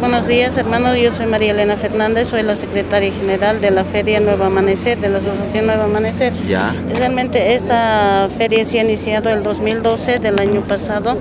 Buenos días, hermano. Yo soy María Elena Fernández, soy la secretaria general de la Feria Nuevo Amanecer, de la Asociación Nuevo Amanecer. Ya. Realmente esta feria se ha iniciado el 2012 del año pasado.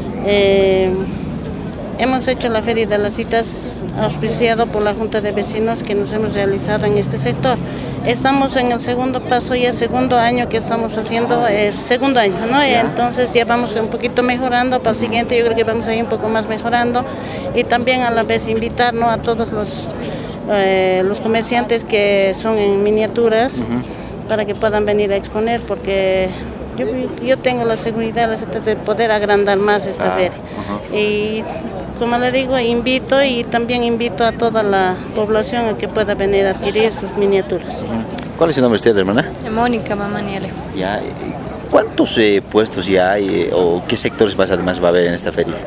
Hemos hecho la Feria de las Citas auspiciado por la Junta de Vecinos que nos hemos realizado en este sector. Estamos en el segundo paso, ya segundo año que estamos haciendo, segundo año, ¿no? Entonces ya vamos un poquito mejorando, para el siguiente yo creo que vamos a ir un poco más mejorando y también a la vez invitar, ¿no?, a todos los comerciantes que son en miniaturas para que puedan venir a exponer, porque yo tengo la seguridad de poder agrandar más esta feria. Y como le digo, invito a toda la población a que pueda venir a adquirir sus miniaturas. ¿Cuál es el nombre de usted, hermana? Mónica Mamaniele. Ya. ¿Cuántos puestos ya hay o qué sectores más además va a haber en esta feria?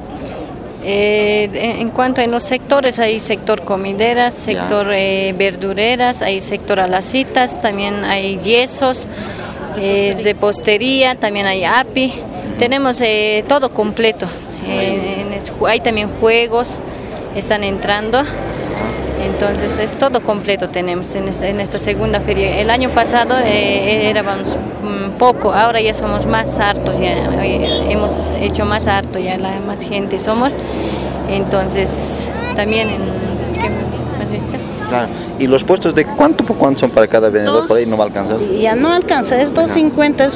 En cuanto a los sectores, hay sector comideras, sector verdureras, hay sector a las citas, también hay yesos, repostería, también hay API. Tenemos todo completo. Hay también juegos, están entrando, entonces es todo completo tenemos en esta segunda feria. El año pasado éramos poco, ahora ya somos más hartos, ya hemos hecho más harto, ya más gente somos, entonces también ¿qué más viste? Claro. ¿Y los puestos de cuánto por cuánto son para cada vendedor? Por ahí no va a alcanzar. Ya no alcanza, es 2.50, es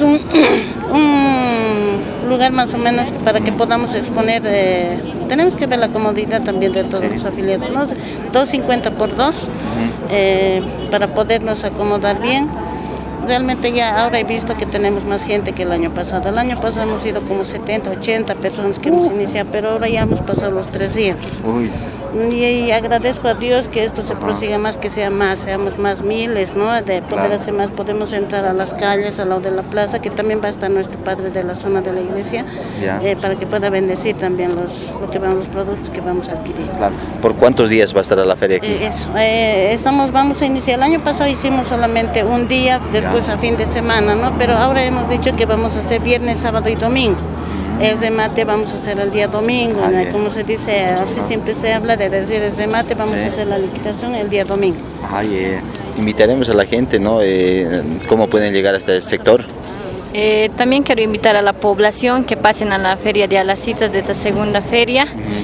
un lugar más o menos para que podamos exponer. Tenemos que ver la comodidad también de todos los afiliados, ¿no? 2.50 por 2 para podernos acomodar bien. Realmente ya ahora he visto que tenemos más gente que el año pasado. El año pasado hemos sido como 70, 80 personas que hemos iniciado, pero ahora ya hemos pasado los 300. Y agradezco a Dios que esto se prosiga más, que seamos más miles, ¿no? De poder hacer más, podemos entrar a las calles, al lado de la plaza, que también va a estar nuestro padre de la zona de la iglesia, para que pueda bendecir también los productos que vamos a adquirir. Claro. ¿Por cuántos días va a estar la feria aquí? Vamos a iniciar. El año pasado hicimos solamente un día, después a fin de semana, ¿no? Pero ahora hemos dicho que vamos a hacer viernes, sábado y domingo. El remate vamos a hacer el día domingo, como se dice, así siempre se habla de decir el remate, vamos a hacer la liquidación el día domingo. Invitaremos a la gente, ¿no? ¿Cómo pueden llegar hasta el sector? También quiero invitar a la población que pasen a la feria de las citas de esta segunda feria.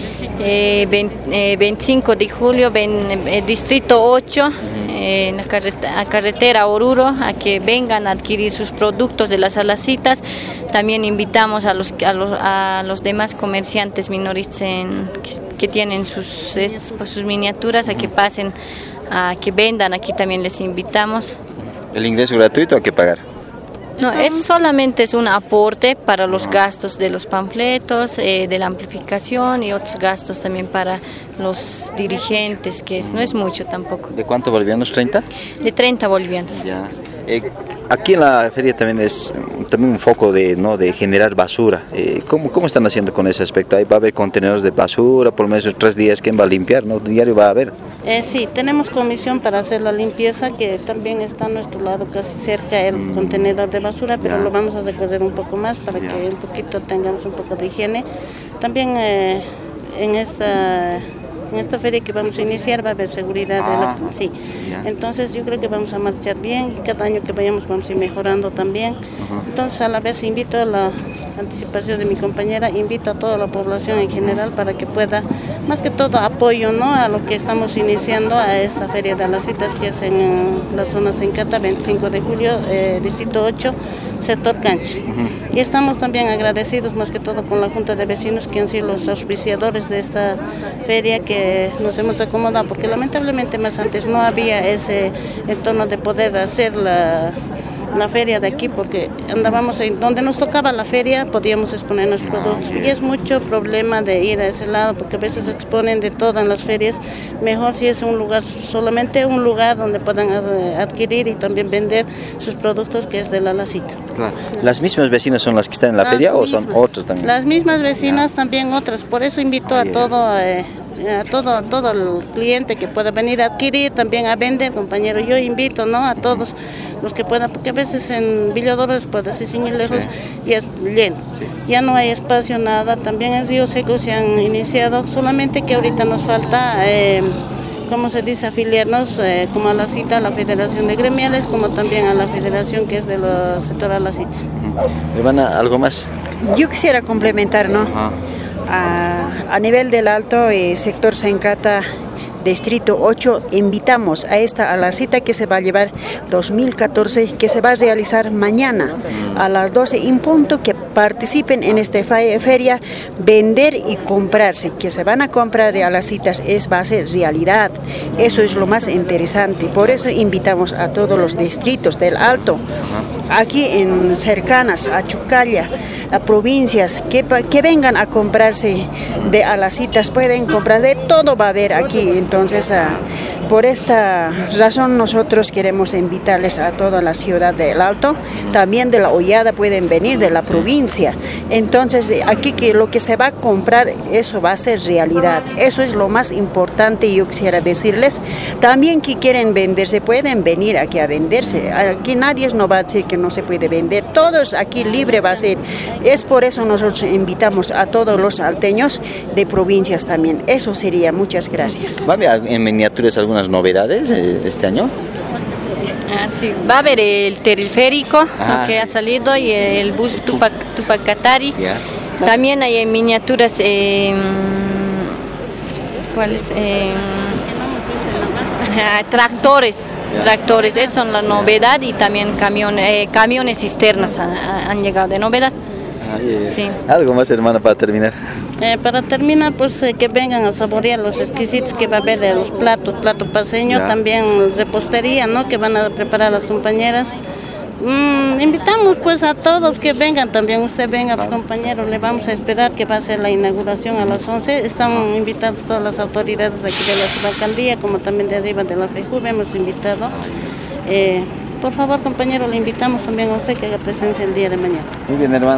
25 de julio, distrito 8, en la carretera Oruro, a que vengan a adquirir sus productos de las alacitas. También invitamos a los demás comerciantes minoristas que tienen sus miniaturas a que pasen, a que vendan. Aquí también les invitamos. ¿El ingreso gratuito o hay que pagar? No, solamente es un aporte para los gastos de los panfletos, de la amplificación y otros gastos también para los dirigentes, que no es mucho tampoco. ¿De cuánto bolivianos? ¿30? De 30 bolivianos. Ya. Aquí en la feria también es un foco de generar basura. ¿Cómo están haciendo con ese aspecto? ¿Va a haber contenedores de basura por lo menos 3 días? ¿Quién va a limpiar? ¿No? ¿Diario va a haber? Sí, tenemos comisión para hacer la limpieza, que también está a nuestro lado, casi cerca el contenedor de basura, pero lo vamos a recorrer un poco más para que un poquito tengamos un poco de higiene. También en esta feria que vamos a iniciar va a haber seguridad. Entonces yo creo que vamos a marchar bien y cada año que vayamos vamos a ir mejorando también. Entonces a la vez invito a la anticipación de mi compañera, invito a toda la población en general para que pueda, más que todo apoyo, ¿no?, a lo que estamos iniciando a esta feria de las citas, que es en la zona Sencata, 25 de julio, distrito 8, sector Cancha. Y estamos también agradecidos más que todo con la Junta de Vecinos, que han sido los auspiciadores de esta feria, que nos hemos acomodado, porque lamentablemente más antes no había ese entorno de poder hacer la feria de aquí, porque andábamos donde nos tocaba la feria, podíamos exponer nuestros productos, y es mucho problema de ir a ese lado, porque a veces exponen de todo en las ferias. Mejor si es un lugar, solamente un lugar donde puedan adquirir y también vender sus productos, que es de la lacita. Claro. ¿Las mismas vecinas son las que están en la feria o son otras también? Las mismas vecinas, también otras, por eso invito a todo a todo el cliente que pueda venir a adquirir, también a vender, compañero. Yo invito, ¿no?, a todos los que puedan, porque a veces en Villa Dolores, puede decir, sin ir lejos, ya es lleno, ya no hay espacio, nada. También es, yo sé que se han iniciado, solamente que ahorita nos falta, ¿cómo se dice?, afiliarnos como a la CITA, a la Federación de Gremiales, como también a la Federación que es de los sectores a las CITs. Hermana, ¿algo más? Yo quisiera complementar, ¿no? A nivel del Alto, sector Sencata, Distrito 8, invitamos a la cita que se va a llevar 2014, que se va a realizar mañana a las 12 en punto, que participen en esta feria, vender y comprarse, que se van a comprar a las citas, va a ser realidad. Eso es lo más interesante. Por eso invitamos a todos los distritos del Alto, aquí en cercanas a Chucalla, a provincias, que vengan a comprarse a las citas, pueden comprar de todo, va a haber aquí. Entonces, por esta razón nosotros queremos invitarles a toda la ciudad del Alto, también de la Hollada pueden venir, de la provincia. Entonces, aquí que lo que se va a comprar, eso va a ser realidad. Eso es lo más importante, yo quisiera decirles. También que quieren venderse, pueden venir aquí a venderse. Aquí nadie nos va a decir que no se puede vender. Todos aquí libre va a ser. Es por eso nosotros invitamos a todos los alteños de provincias también. Eso sería. Muchas gracias. ¿Va a haber en miniaturas algunas novedades este año? Sí, va a haber el teleférico que ha salido y el bus Tupac Katari. También hay miniaturas, ¿cuáles? Tractores, esa es la novedad, y también camiones cisternas han llegado de novedad. Sí. ¿Algo más, hermana, para terminar? Para terminar, pues que vengan a saborear los exquisitos que va a haber de los plato paseño, también repostería, ¿no?, que van a preparar las compañeras. Invitamos pues a todos que vengan, también usted venga, pues, compañero, le vamos a esperar, que va a ser la inauguración a las 11. Están invitadas todas las autoridades de aquí de la subalcaldía, como también de arriba de la FEJUVE, hemos invitado. Por favor, compañero, le invitamos también a usted que haga presencia el día de mañana. Muy bien, hermana.